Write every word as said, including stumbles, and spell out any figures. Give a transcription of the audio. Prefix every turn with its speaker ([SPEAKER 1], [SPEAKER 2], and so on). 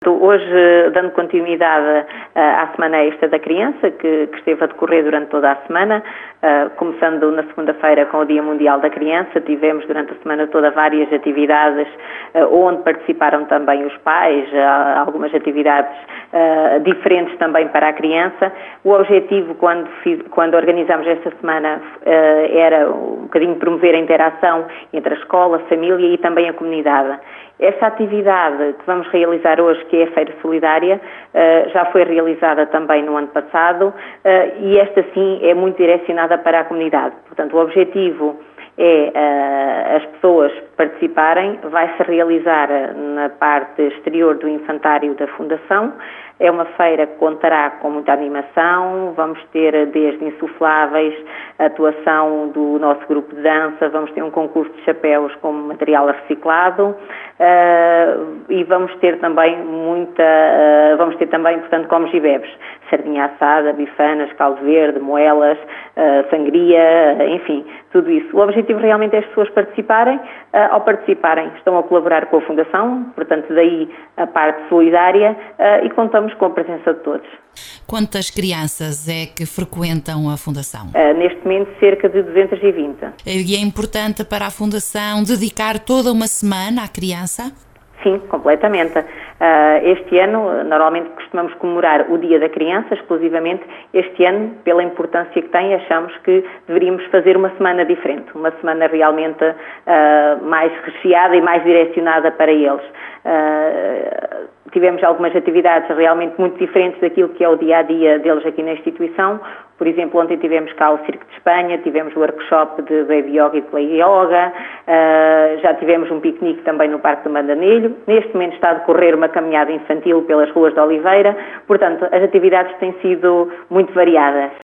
[SPEAKER 1] Hoje, dando continuidade à Semana Extra da Criança, que, que esteve a decorrer durante toda a semana, uh, começando na segunda-feira com o Dia Mundial da Criança, tivemos durante a semana toda várias atividades uh, onde participaram também os pais, uh, algumas atividades uh, diferentes também para a criança. O objetivo, quando, fiz, quando organizámos esta semana, uh, era um bocadinho promover a interação entre a escola, a família e também a comunidade. Esta atividade que vamos realizar hoje, que é a Feira Solidária, já foi realizada também no ano passado e esta sim é muito direcionada para a comunidade. Portanto, o objetivo é as pessoas participarem, vai-se realizar na parte exterior do infantário da Fundação. É uma feira que contará com muita animação, vamos ter desde insufláveis, a atuação do nosso grupo de dança, vamos ter um concurso de chapéus com material reciclado uh, e vamos ter também muita, uh, vamos ter também, portanto, comes e bebes, sardinha assada, bifanas, caldo verde, moelas, uh, sangria, enfim, tudo isso. O objetivo realmente é as pessoas participarem, uh, ao participarem estão a colaborar com a Fundação, portanto daí a parte solidária uh, e contamos com a presença de todos.
[SPEAKER 2] Quantas crianças é que frequentam a Fundação?
[SPEAKER 1] Uh, neste momento cerca de duzentas e vinte.
[SPEAKER 2] E é importante para a Fundação dedicar toda uma semana à criança?
[SPEAKER 1] Sim, completamente. Uh, este ano, normalmente costumamos comemorar o Dia da Criança, exclusivamente. Este ano, pela importância que tem, achamos que deveríamos fazer uma semana diferente, uma semana realmente uh, mais recheada e mais direcionada para eles. Uh, tivemos algumas atividades realmente muito diferentes daquilo que é o dia-a-dia deles aqui na instituição. Por exemplo, ontem tivemos cá o Circo de Espanha, tivemos o workshop de Baby Yoga e Play Yoga, uh, já tivemos um piquenique também no Parque do Mandanilho. Neste momento está a decorrer uma caminhada infantil pelas ruas de Oliveira. Portanto, as atividades têm sido muito variadas.